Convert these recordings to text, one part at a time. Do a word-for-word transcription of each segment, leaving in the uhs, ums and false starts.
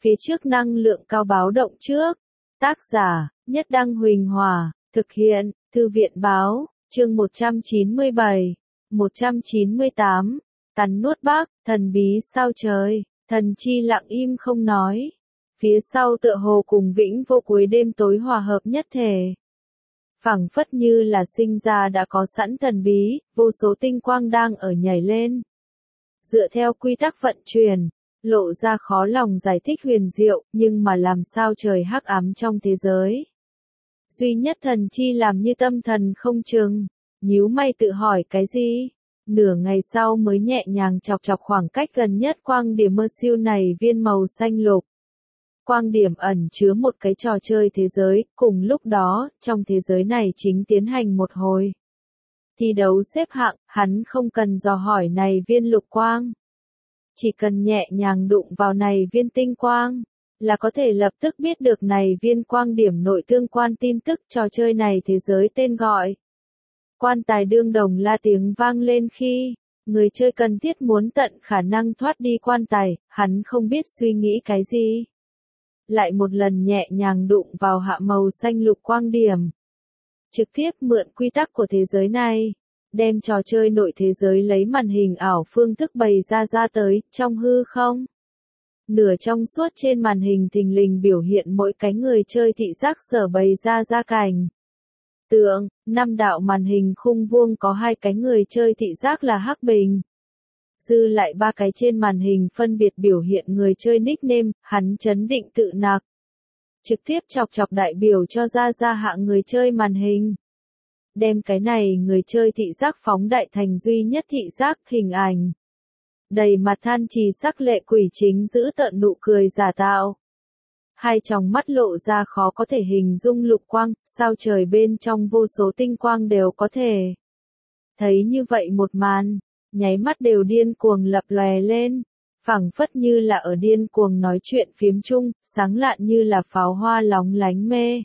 Phía trước năng lượng cao báo động trước. Tác giả, Nhất Đăng Huỳnh Hòa, thực hiện, Thư viện Báo, chương một trăm chín mươi bảy, một trăm chín mươi tám, cắn nuốt bác, thần bí sao trời, thần chi lặng im không nói. Phía sau tựa hồ cùng vĩnh vô cuối đêm tối hòa hợp nhất thể. Phảng phất như là sinh ra đã có sẵn thần bí, vô số tinh quang đang ở nhảy lên. Dựa theo quy tắc vận chuyển, lộ ra khó lòng giải thích huyền diệu, nhưng mà làm sao trời hắc ám trong thế giới. Duy nhất thần chi làm như tâm thần không chừng, nhíu mày tự hỏi cái gì? Nửa ngày sau mới nhẹ nhàng chọc chọc khoảng cách gần nhất quang điểm mơ siêu này viên màu xanh lục. Quang điểm ẩn chứa một cái trò chơi thế giới, cùng lúc đó, trong thế giới này chính tiến hành một hồi thi đấu xếp hạng, hắn không cần dò hỏi này viên lục quang. Chỉ cần nhẹ nhàng đụng vào này viên tinh quang, là có thể lập tức biết được này viên quang điểm nội tương quan tin tức trò chơi này thế giới tên gọi. Quan tài đương đồng la tiếng vang lên khi, người chơi cần thiết muốn tận khả năng thoát đi quan tài, hắn không biết suy nghĩ cái gì. Lại một lần nhẹ nhàng đụng vào hạ màu xanh lục quang điểm. Trực tiếp mượn quy tắc của thế giới này, đem trò chơi nội thế giới lấy màn hình ảo phương thức bày ra ra tới, trong hư không. Nửa trong suốt trên màn hình thình lình biểu hiện mỗi cái người chơi thị giác sở bày ra ra cảnh. Tượng, năm đạo màn hình khung vuông có hai cái người chơi thị giác là hắc bình. Dư lại ba cái trên màn hình phân biệt biểu hiện người chơi nickname, hắn chấn định tự nặc. Trực tiếp chọc chọc đại biểu cho ra ra hạng người chơi màn hình. Đem cái này người chơi thị giác phóng đại thành duy nhất thị giác hình ảnh. Đầy mặt than trì sắc lệ quỷ chính giữ tợn nụ cười giả tạo. Hai tròng mắt lộ ra khó có thể hình dung lục quang, sao trời bên trong vô số tinh quang đều có thể. Thấy như vậy một màn, nháy mắt đều điên cuồng lập lòe lên, phảng phất như là ở điên cuồng nói chuyện phiếm chung, sáng lạn như là pháo hoa lóng lánh mê.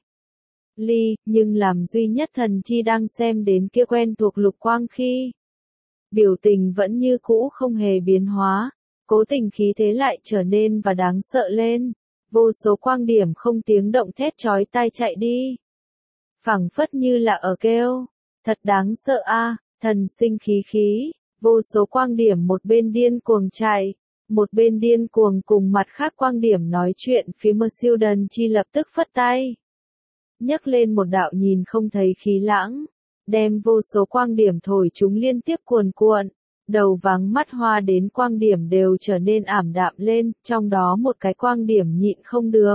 Ly, nhưng làm duy nhất thần chi đang xem đến kia quen thuộc lục quang khi. Biểu tình vẫn như cũ không hề biến hóa, cố tình khí thế lại trở nên và đáng sợ lên. Vô số quang điểm không tiếng động thét chói tai chạy đi. Phảng phất như là ở kêu, thật đáng sợ a, thần sinh khí khí, vô số quang điểm một bên điên cuồng chạy, một bên điên cuồng cùng mặt khác quang điểm nói chuyện phía mơ siêu đần chi lập tức phất tay. Nhấc lên một đạo nhìn không thấy khí lãng, đem vô số quang điểm thổi chúng liên tiếp cuồn cuộn. Đầu vắng mắt hoa đến quang điểm đều trở nên ảm đạm lên, trong đó một cái quang điểm nhịn không được.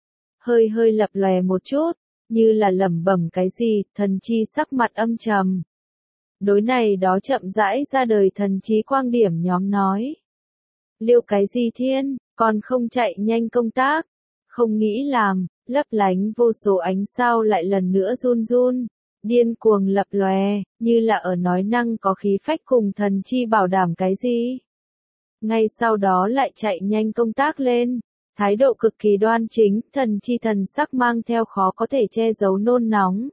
Hơi hơi lập lòe một chút, như là lẩm bẩm cái gì, thần chi sắc mặt âm trầm. Đối này đó chậm rãi ra đời thần trí quang điểm nhóm nói. Liêu cái gì thiên, còn không chạy nhanh công tác, không nghĩ làm, lấp lánh vô số ánh sao lại lần nữa run run. Điên cuồng lập lòe, như là ở nói năng có khí phách cùng thần chi bảo đảm cái gì. Ngay sau đó lại chạy nhanh công tác lên, thái độ cực kỳ đoan chính, thần chi thần sắc mang theo khó có thể che giấu nôn nóng.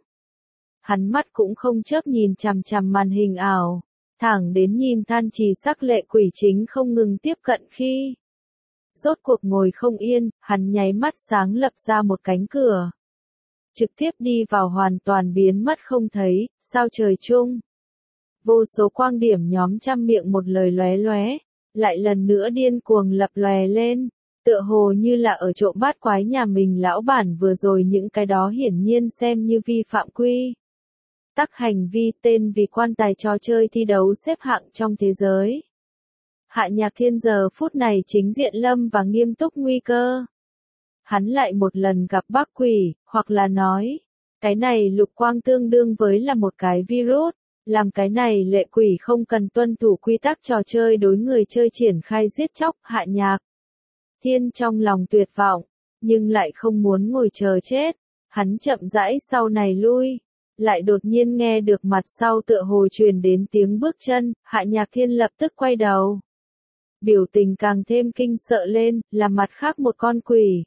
Hắn mắt cũng không chớp nhìn chằm chằm màn hình ảo, thẳng đến nhìn than trì sắc lệ quỷ chính không ngừng tiếp cận khi. Rốt cuộc ngồi không yên, hắn nháy mắt sáng lập ra một cánh cửa. Trực tiếp đi vào hoàn toàn biến mất không thấy, sao trời chung. Vô số quang điểm nhóm trăm miệng một lời lóe lóe, lại lần nữa điên cuồng lập lòe lên, tựa hồ như là ở trộm bát quái nhà mình lão bản vừa rồi những cái đó hiển nhiên xem như vi phạm quy. Tắc hành vi tên vì quan tài trò chơi thi đấu xếp hạng trong thế giới. Hạ Nhạc Thiên giờ phút này chính diện lâm và nghiêm túc nguy cơ. Hắn lại một lần gặp bác quỷ, hoặc là nói, cái này lục quang tương đương với là một cái virus, làm cái này lệ quỷ không cần tuân thủ quy tắc trò chơi đối người chơi triển khai giết chóc. Hạ Nhạc Thiên trong lòng tuyệt vọng, nhưng lại không muốn ngồi chờ chết, hắn chậm rãi sau này lui, lại đột nhiên nghe được mặt sau tựa hồ truyền đến tiếng bước chân, Hạ Nhạc Thiên lập tức quay đầu. Biểu tình càng thêm kinh sợ lên, là mặt khác một con quỷ.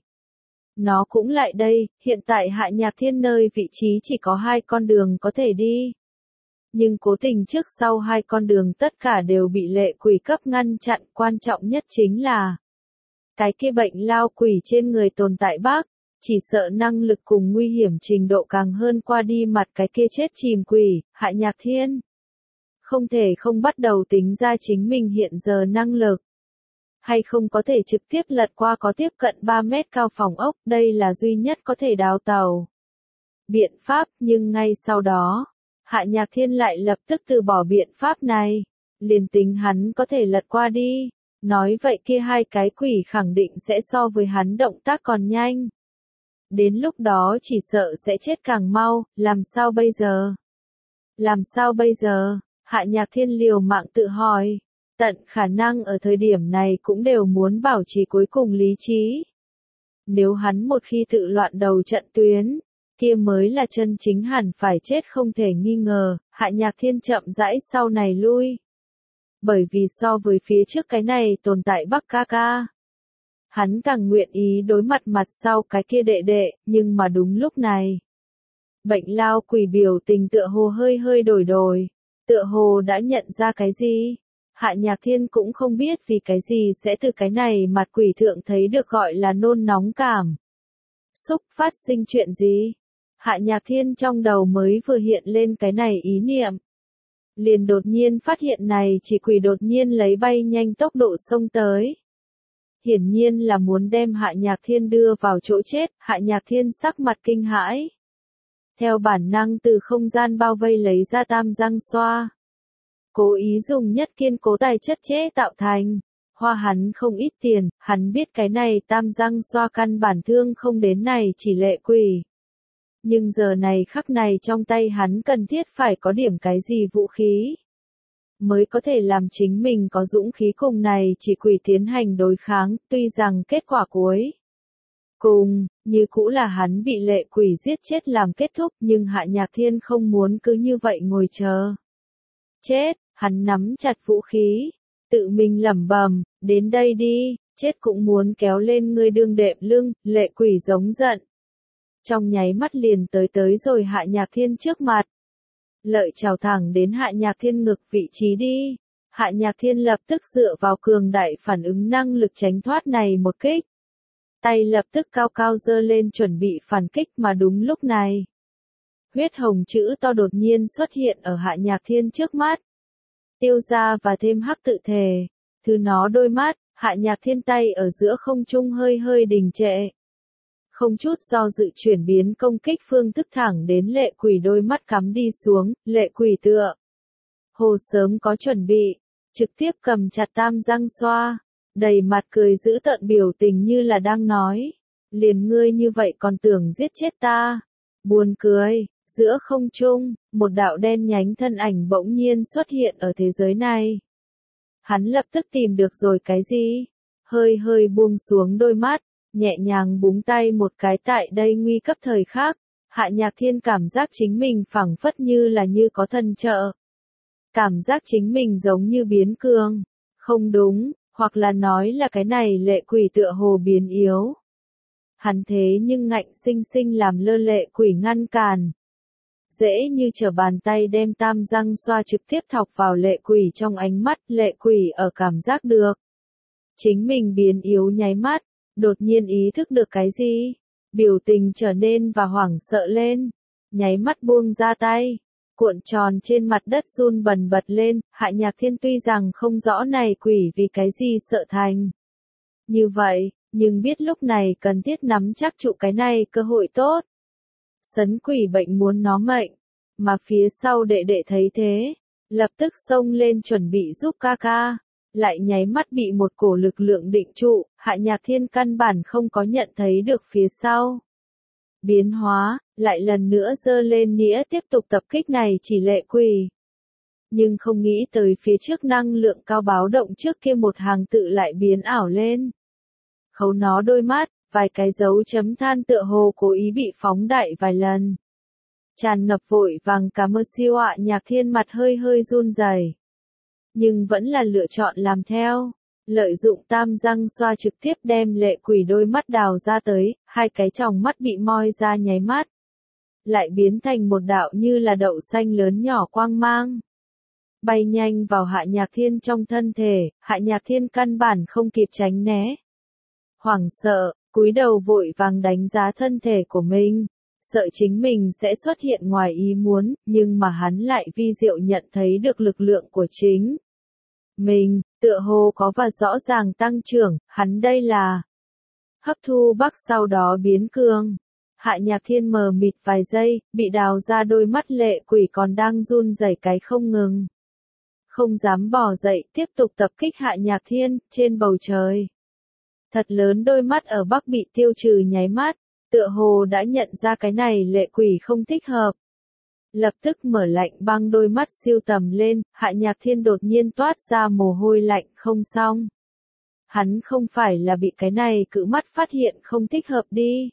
Nó cũng lại đây, hiện tại Hạ Nhạc Thiên nơi vị trí chỉ có hai con đường có thể đi. Nhưng cố tình trước sau hai con đường tất cả đều bị lệ quỷ cấp ngăn chặn, quan trọng nhất chính là Cái kia bệnh lao quỷ trên người tồn tại bác, chỉ sợ năng lực cùng nguy hiểm trình độ càng hơn qua đi mặt cái kia chết chìm quỷ, Hạ Nhạc Thiên. Không thể không bắt đầu tính ra chính mình hiện giờ năng lực. Hay không có thể trực tiếp lật qua có tiếp cận ba mét cao phòng ốc, đây là duy nhất có thể đào tàu biện pháp, nhưng ngay sau đó, Hạ Nhạc Thiên lại lập tức từ bỏ biện pháp này. Liền tính hắn có thể lật qua đi, nói vậy kia hai cái quỷ khẳng định sẽ so với hắn động tác còn nhanh. Đến lúc đó chỉ sợ sẽ chết càng mau, làm sao bây giờ? Làm sao bây giờ? Hạ Nhạc Thiên liều mạng tự hỏi, tận khả năng ở thời điểm này cũng đều muốn bảo trì cuối cùng lý trí. Nếu hắn một khi tự loạn đầu trận tuyến, kia mới là chân chính hẳn phải chết không thể nghi ngờ, Hạ Nhạc Thiên chậm rãi sau này lui. Bởi vì so với phía trước cái này tồn tại Bắc ca ca, hắn càng nguyện ý đối mặt mặt sau cái kia đệ đệ, nhưng mà đúng lúc này. Bệnh lao quỷ biểu tình tựa hồ hơi hơi đổi đổi, tựa hồ đã nhận ra cái gì. Hạ Nhạc Thiên cũng không biết vì cái gì sẽ từ cái này mặt quỷ thượng thấy được gọi là nôn nóng cảm. Xúc phát sinh chuyện gì? Hạ Nhạc Thiên trong đầu mới vừa hiện lên cái này ý niệm. Liền đột nhiên phát hiện này chỉ quỷ đột nhiên lấy bay nhanh tốc độ xông tới. Hiển nhiên là muốn đem Hạ Nhạc Thiên đưa vào chỗ chết, Hạ Nhạc Thiên sắc mặt kinh hãi. Theo bản năng từ không gian bao vây lấy ra tam răng xoa. Cố ý dùng nhất kiên cố tài chất chế tạo thành. Hoa hắn không ít tiền, hắn biết cái này tam răng xoa căn bản thương không đến này chỉ lệ quỷ. Nhưng giờ này khắc này trong tay hắn cần thiết phải có điểm cái gì vũ khí. Mới có thể làm chính mình có dũng khí cùng này chỉ quỷ tiến hành đối kháng, tuy rằng kết quả cuối. Cùng, như cũ là hắn bị lệ quỷ giết chết làm kết thúc, nhưng Hạ Nhạc Thiên không muốn cứ như vậy ngồi chờ. Chết, hắn nắm chặt vũ khí, tự mình lẩm bẩm, đến đây đi, chết cũng muốn kéo lên ngươi đương đệm lưng, lệ quỷ giống giận. Trong nháy mắt liền tới tới rồi Hạ Nhạc Thiên trước mặt. Lợi chào thẳng đến Hạ Nhạc Thiên ngực vị trí đi. Hạ Nhạc Thiên lập tức dựa vào cường đại phản ứng năng lực tránh thoát này một kích. Tay lập tức cao cao giơ lên chuẩn bị phản kích mà đúng lúc này. Huyết hồng chữ to đột nhiên xuất hiện ở Hạ Nhạc Thiên trước mắt. Tiêu ra và thêm hắc tự thể. Thứ nó đôi mắt, Hạ Nhạc Thiên tay ở giữa không trung hơi hơi đình trệ. Không chút do dự chuyển biến công kích phương thức thẳng đến lệ quỷ đôi mắt cắm đi xuống, lệ quỷ tựa. Hồ sớm có chuẩn bị, trực tiếp cầm chặt tam răng xoa, đầy mặt cười giữ tợn biểu tình như là đang nói. Liền ngươi như vậy còn tưởng giết chết ta. Buồn cười, giữa không trung, một đạo đen nhánh thân ảnh bỗng nhiên xuất hiện ở thế giới này. Hắn lập tức tìm được rồi cái gì? Hơi hơi buông xuống đôi mắt. Nhẹ nhàng búng tay một cái tại đây nguy cấp thời khắc, Hạ Nhạc Thiên cảm giác chính mình phẳng phất như là như có thần trợ. Cảm giác chính mình giống như biến cường, không đúng, hoặc là nói là cái này lệ quỷ tựa hồ biến yếu. Hắn thế nhưng ngạnh sinh sinh làm lơ lệ quỷ ngăn cản. Dễ như trở bàn tay đem tam răng xoa trực tiếp thọc vào lệ quỷ trong ánh mắt, lệ quỷ ở cảm giác được. Chính mình biến yếu nháy mắt. Đột nhiên ý thức được cái gì? Biểu tình trở nên và hoảng sợ lên. Nháy mắt buông ra tay. Cuộn tròn trên mặt đất run bần bật lên. Hạ Nhạc Thiên tuy rằng không rõ này quỷ vì cái gì sợ thành. Như vậy, nhưng biết lúc này cần thiết nắm chắc trụ cái này cơ hội tốt. Sấn quỷ bệnh muốn nó mệnh. Mà phía sau đệ đệ thấy thế. Lập tức xông lên chuẩn bị giúp ca ca. Lại nháy mắt bị một cổ lực lượng định trụ, Hạ Nhạc Thiên căn bản không có nhận thấy được phía sau. Biến hóa, lại lần nữa giơ lên nĩa tiếp tục tập kích này chỉ lệ quỷ. Nhưng không nghĩ tới phía trước năng lượng cao báo động trước kia một hàng tự lại biến ảo lên. Khấu nó đôi mắt, vài cái dấu chấm than tựa hồ cố ý bị phóng đại vài lần. Tràn ngập vội vàng cả mơ siêu Hạ Nhạc Thiên mặt hơi hơi run rẩy. Nhưng vẫn là lựa chọn làm theo, lợi dụng tam răng xoa trực tiếp đem lệ quỷ đôi mắt đào ra tới, hai cái tròng mắt bị moi ra nháy mắt. Lại biến thành một đạo như là đậu xanh lớn nhỏ quang mang. Bay nhanh vào Hạ Nhạc Thiên trong thân thể, Hạ Nhạc Thiên căn bản không kịp tránh né. Hoảng sợ, cúi đầu vội vàng đánh giá thân thể của mình, sợ chính mình sẽ xuất hiện ngoài ý muốn, nhưng mà hắn lại vi diệu nhận thấy được lực lượng của chính mình, tựa hồ có và rõ ràng tăng trưởng, hắn đây là hấp thu bắc sau đó biến cường. Hạ Nhạc Thiên mờ mịt vài giây, bị đào ra đôi mắt lệ quỷ còn đang run rẩy cái không ngừng. Không dám bò dậy, tiếp tục tập kích Hạ Nhạc Thiên, trên bầu trời. Thật lớn đôi mắt ở bắc bị tiêu trừ nháy mắt, tựa hồ đã nhận ra cái này lệ quỷ không thích hợp. Lập tức mở lạnh băng đôi mắt siêu tầm lên, Hạ Nhạc Thiên đột nhiên toát ra mồ hôi lạnh không xong. Hắn không phải là bị cái này cự mắt phát hiện không thích hợp đi.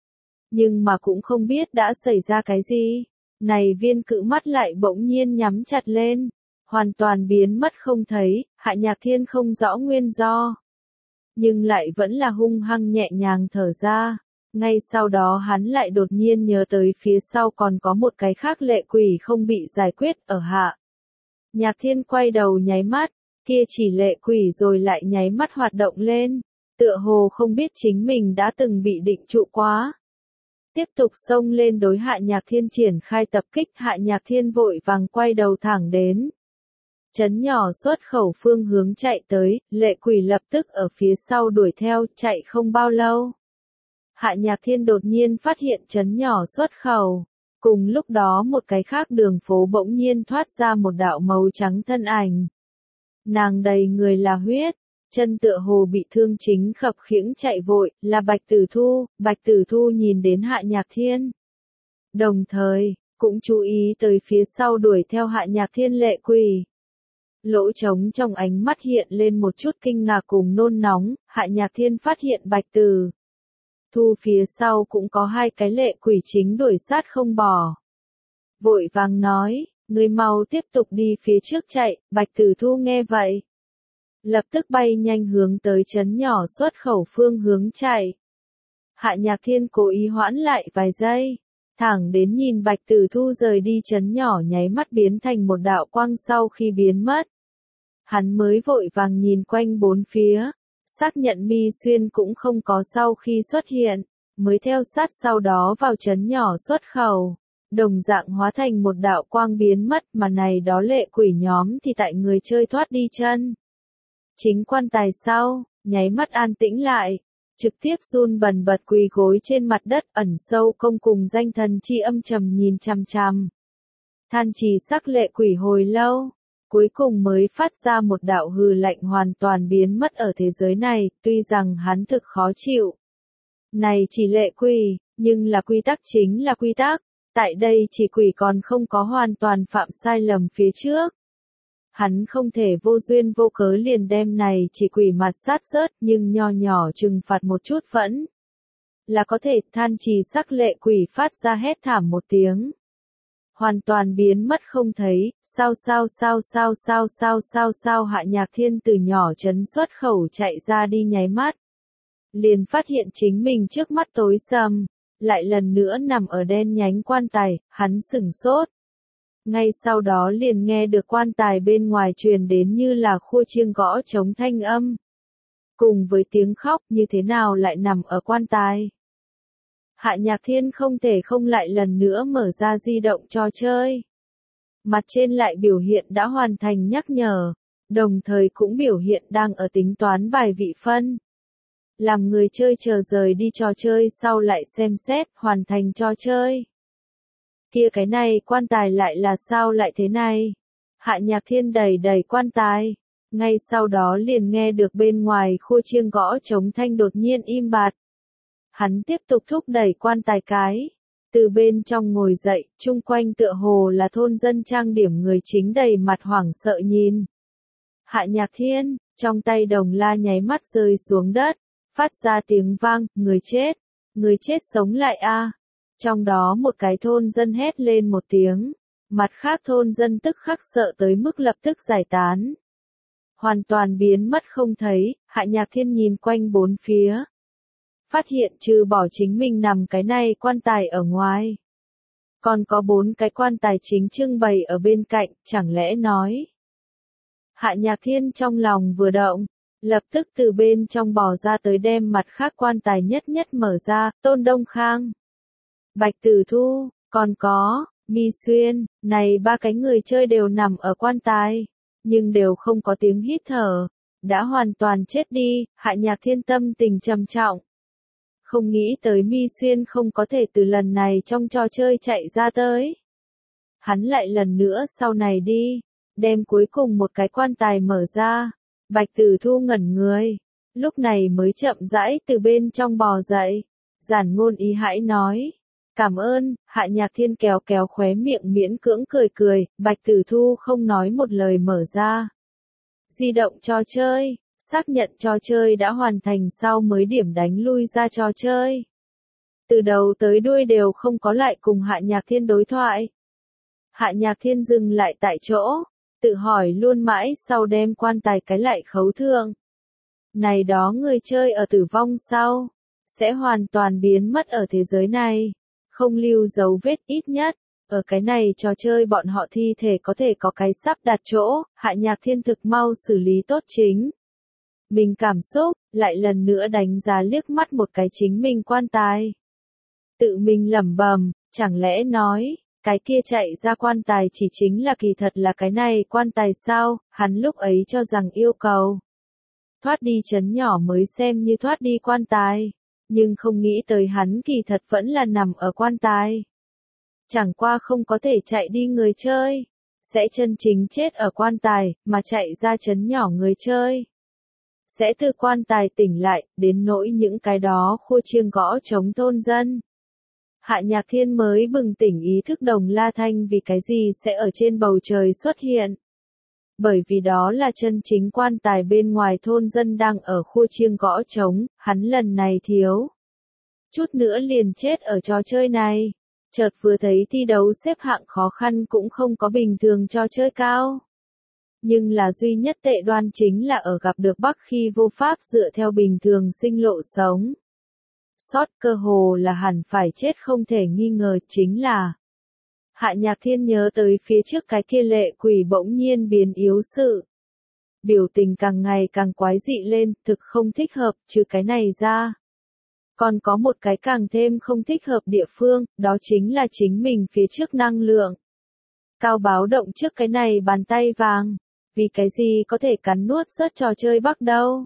Nhưng mà cũng không biết đã xảy ra cái gì. Này viên cự mắt lại bỗng nhiên nhắm chặt lên. Hoàn toàn biến mất không thấy, Hạ Nhạc Thiên không rõ nguyên do. Nhưng lại vẫn là hung hăng nhẹ nhàng thở ra. Ngay sau đó hắn lại đột nhiên nhớ tới phía sau còn có một cái khác lệ quỷ không bị giải quyết ở Hạ Nhạc Thiên quay đầu nháy mắt, kia chỉ lệ quỷ rồi lại nháy mắt hoạt động lên, tựa hồ không biết chính mình đã từng bị định trụ quá. Tiếp tục xông lên đối Hạ Nhạc Thiên triển khai tập kích, Hạ Nhạc Thiên vội vàng quay đầu thẳng đến trấn nhỏ xuất khẩu phương hướng chạy tới, lệ quỷ lập tức ở phía sau đuổi theo, chạy không bao lâu. Hạ Nhạc Thiên đột nhiên phát hiện trấn nhỏ xuất khẩu. Cùng lúc đó một cái khác đường phố bỗng nhiên thoát ra một đạo màu trắng thân ảnh. Nàng đầy người là huyết, chân tựa hồ bị thương chính khập khiễng chạy vội, là Bạch Tử Thu. Bạch Tử Thu nhìn đến Hạ Nhạc Thiên. Đồng thời, cũng chú ý tới phía sau đuổi theo Hạ Nhạc Thiên lệ quỷ. Lỗ trống trong ánh mắt hiện lên một chút kinh ngạc cùng nôn nóng, Hạ Nhạc Thiên phát hiện Bạch Tử Thu phía sau cũng có hai cái lệ quỷ chính đuổi sát không bỏ. Vội vàng nói, người mau tiếp tục đi phía trước chạy, Bạch Tử Thu nghe vậy. Lập tức bay nhanh hướng tới trấn nhỏ xuất khẩu phương hướng chạy. Hạ Nhạc Thiên cố ý hoãn lại vài giây, thẳng đến nhìn Bạch Tử Thu rời đi trấn nhỏ nháy mắt biến thành một đạo quang sau khi biến mất. Hắn mới vội vàng nhìn quanh bốn phía. Xác nhận Mi Xuyên cũng không có sau khi xuất hiện, mới theo sát sau đó vào trấn nhỏ xuất khẩu, đồng dạng hóa thành một đạo quang biến mất, mà này đó lệ quỷ nhóm thì tại người chơi thoát đi chân. Chính quan tài sau, nháy mắt an tĩnh lại, trực tiếp run bần bật quỳ gối trên mặt đất, ẩn sâu công cùng danh thần chi âm trầm nhìn chằm chằm. Than trì sắc lệ quỷ hồi lâu. Cuối cùng mới phát ra một đạo hừ lạnh hoàn toàn biến mất ở thế giới này, tuy rằng hắn thực khó chịu. Này chỉ lệ quỷ, nhưng là quy tắc chính là quy tắc, tại đây chỉ quỷ còn không có hoàn toàn phạm sai lầm phía trước. Hắn không thể vô duyên vô cớ liền đem này chỉ quỷ mặt sát rớt, nhưng nho nhỏ trừng phạt một chút vẫn là có thể. Than trì sắc lệ quỷ phát ra hét thảm một tiếng. Hoàn toàn biến mất không thấy, sao sao sao sao sao sao sao sao Hạ Nhạc Thiên từ nhỏ trấn xuất khẩu chạy ra đi nháy mắt. Liền phát hiện chính mình trước mắt tối sầm, lại lần nữa nằm ở đen nhánh quan tài, hắn sửng sốt. Ngay sau đó liền nghe được quan tài bên ngoài truyền đến như là khua chiêng gõ trống thanh âm. Cùng với tiếng khóc như thế nào lại nằm ở quan tài. Hạ Nhạc Thiên không thể không lại lần nữa mở ra di động trò chơi. Mặt trên lại biểu hiện đã hoàn thành nhắc nhở, đồng thời cũng biểu hiện đang ở tính toán bài vị phân. Làm người chơi chờ rời đi trò chơi sau lại xem xét, hoàn thành trò chơi. Kia cái này quan tài lại là sao lại thế này? Hạ Nhạc Thiên đẩy đẩy quan tài. Ngay sau đó liền nghe được bên ngoài khua chiêng gõ trống thanh đột nhiên im bặt. Hắn tiếp tục thúc đẩy quan tài cái. Từ bên trong ngồi dậy, chung quanh tựa hồ là thôn dân trang điểm người chính đầy mặt hoảng sợ nhìn. Hạ Nhạc Thiên, trong tay đồng la nháy mắt rơi xuống đất, phát ra tiếng vang, người chết, người chết sống lại a. Trong đó một cái thôn dân hét lên một tiếng, mặt khác thôn dân tức khắc sợ tới mức lập tức giải tán. Hoàn toàn biến mất không thấy, Hạ Nhạc Thiên nhìn quanh bốn phía. Phát hiện trừ bỏ chính mình nằm cái này quan tài ở ngoài. Còn có bốn cái quan tài chính trưng bày ở bên cạnh, chẳng lẽ nói. Hạ Nhạc Thiên trong lòng vừa động, lập tức từ bên trong bò ra tới đem mặt khác quan tài nhất nhất mở ra, Tôn Đông Khang, Bạch Tử Thu, còn có, Mi Xuyên, này ba cái người chơi đều nằm ở quan tài, nhưng đều không có tiếng hít thở, đã hoàn toàn chết đi, Hạ Nhạc Thiên tâm tình trầm trọng. Không nghĩ tới Mi Xuyên không có thể từ lần này trong trò chơi chạy ra tới. Hắn lại lần nữa sau này đi, đem cuối cùng một cái quan tài mở ra, Bạch Tử Thu ngẩn người, lúc này mới chậm rãi từ bên trong bò dậy, giản ngôn ý hãi nói. Cảm ơn, Hạ Nhạc Thiên kéo kéo khóe miệng miễn cưỡng cười cười, Bạch Tử Thu không nói một lời mở ra. Di động trò chơi, xác nhận trò chơi đã hoàn thành sau mới điểm đánh lui ra trò chơi. Từ đầu tới đuôi đều không có lại cùng Hạ Nhạc Thiên đối thoại. Hạ Nhạc Thiên dừng lại tại chỗ, tự hỏi luôn mãi sau đem quan tài cái lại khấu thượng. Này đó người chơi ở tử vong sau, sẽ hoàn toàn biến mất ở thế giới này. Không lưu dấu vết ít nhất, ở cái này trò chơi bọn họ thi thể có thể có cái sắp đặt chỗ, Hạ Nhạc Thiên thực mau xử lý tốt chính. Mình cảm xúc, lại lần nữa đánh giá liếc mắt một cái chính mình quan tài. Tự mình lẩm bẩm, chẳng lẽ nói, cái kia chạy ra quan tài chỉ chính là kỳ thật là cái này quan tài sao, hắn lúc ấy cho rằng yêu cầu. Thoát đi chấn nhỏ mới xem như thoát đi quan tài. Nhưng không nghĩ tới hắn kỳ thật vẫn là nằm ở quan tài. Chẳng qua không có thể chạy đi người chơi, sẽ chân chính chết ở quan tài, mà chạy ra chấn nhỏ người chơi. Sẽ từ quan tài tỉnh lại, đến nỗi những cái đó khua chiêng gõ chống thôn dân. Hạ Nhạc Thiên mới bừng tỉnh ý thức Đồng La Thanh vì cái gì sẽ ở trên bầu trời xuất hiện. Bởi vì đó là chân chính quan tài bên ngoài thôn dân đang ở khua chiêng gõ trống, hắn lần này thiếu. Chút nữa liền chết ở trò chơi này. Chợt vừa thấy thi đấu xếp hạng khó khăn cũng không có bình thường trò chơi cao. Nhưng là duy nhất tệ đoan chính là ở gặp được Bắc khi vô pháp dựa theo bình thường sinh lộ sống. Sót cơ hồ là hẳn phải chết không thể nghi ngờ chính là. Hạ Nhạc Thiên nhớ tới phía trước cái kia lệ quỷ bỗng nhiên biến yếu sự. Biểu tình càng ngày càng quái dị lên, thực không thích hợp, trừ cái này ra. Còn có một cái càng thêm không thích hợp địa phương, đó chính là chính mình phía trước năng lượng. Cao báo động trước cái này bàn tay vàng, vì cái gì có thể cắn nuốt rớt trò chơi Bắc đâu.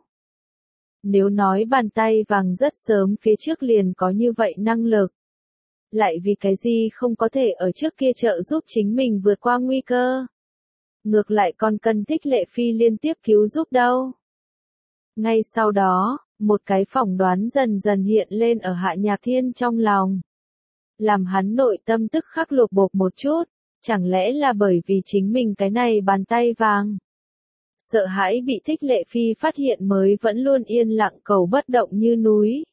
Nếu nói bàn tay vàng rất sớm phía trước liền có như vậy năng lực. Lại vì cái gì không có thể ở trước kia trợ giúp chính mình vượt qua nguy cơ. Ngược lại còn cần Thích Lệ Phi liên tiếp cứu giúp đâu. Ngay sau đó, một cái phỏng đoán dần dần hiện lên ở Hạ Nhạc Thiên trong lòng. Làm hắn nội tâm tức khắc lột bột một chút, chẳng lẽ là bởi vì chính mình cái này bàn tay vàng. Sợ hãi bị Thích Lệ Phi phát hiện mới vẫn luôn yên lặng cầu bất động như núi.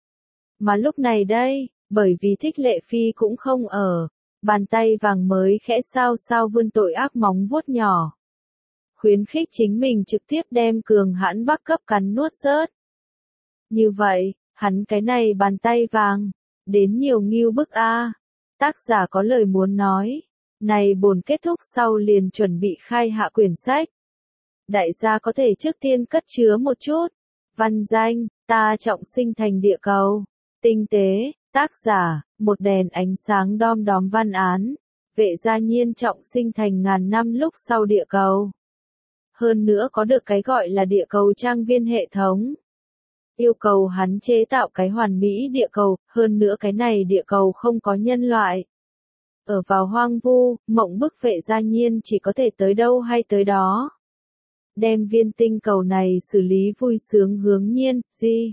Mà lúc này đây, bởi vì Thích Lệ Phi cũng không ở, bàn tay vàng mới khẽ sao sao vươn tội ác móng vuốt nhỏ. Khuyến khích chính mình trực tiếp đem cường hãn Bắc cấp cắn nuốt rớt. Như vậy, hắn cái này bàn tay vàng, đến nhiều nghiêu bức a. Tác giả có lời muốn nói, này bổn kết thúc sau liền chuẩn bị khai hạ quyển sách. Đại gia có thể trước tiên cất chứa một chút. Văn danh, ta trọng sinh thành địa cầu. Tinh tế, tác giả, một đèn ánh sáng đom đóm văn án. Vệ gia nhiên trọng sinh thành ngàn năm lúc sau địa cầu. Hơn nữa có được cái gọi là địa cầu trang viên hệ thống. Yêu cầu hắn chế tạo cái hoàn mỹ địa cầu, hơn nữa cái này địa cầu không có nhân loại. Ở vào hoang vu, mộng bức Vệ gia nhiên chỉ có thể tới đâu hay tới đó. Đem viên tinh cầu này xử lý vui sướng hướng nhiên, gì?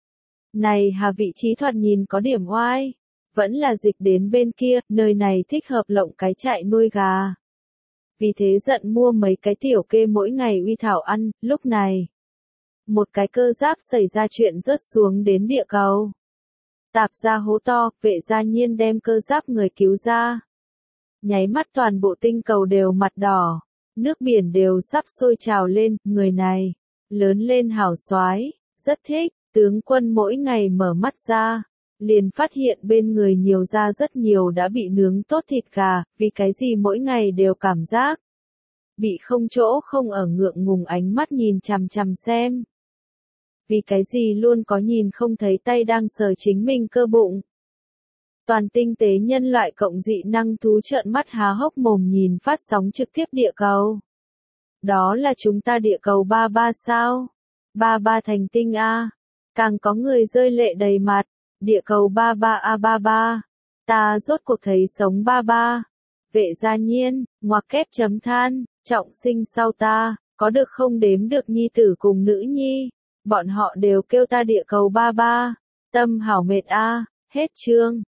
Này hà vị trí thoạt nhìn có điểm oai. Vẫn là dịch đến bên kia, nơi này thích hợp lộng cái trại nuôi gà. Vì thế giận mua mấy cái tiểu kê mỗi ngày uy thảo ăn, lúc này. Một cái cơ giáp xảy ra chuyện rớt xuống đến địa cầu. Tạp ra hố to, Vệ gia nhiên đem cơ giáp người cứu ra. Nháy mắt toàn bộ tinh cầu đều mặt đỏ. Nước biển đều sắp sôi trào lên, người này, lớn lên hào soái, rất thích, tướng quân mỗi ngày mở mắt ra, liền phát hiện bên người nhiều ra rất nhiều đã bị nướng tốt thịt gà, vì cái gì mỗi ngày đều cảm giác. bị không chỗ không ở ngượng ngùng ánh mắt nhìn chằm chằm xem. Vì cái gì luôn có nhìn không thấy tay đang sờ chính mình cơ bụng. Toàn tinh tế nhân loại cộng dị năng thú trợn mắt há hốc mồm nhìn phát sóng trực tiếp địa cầu. Đó là chúng ta địa cầu ba ba sao? Ba ba thành tinh A. Càng có người rơi lệ đầy mặt. Địa cầu ba ba A ba ba. Ta rốt cuộc thấy sống ba ba. Vệ gia nhiên, ngoặc kép chấm than, trọng sinh sau ta, có được không đếm được nhi tử cùng nữ nhi. Bọn họ đều kêu ta địa cầu ba ba. Tâm hảo mệt A. Hết chương.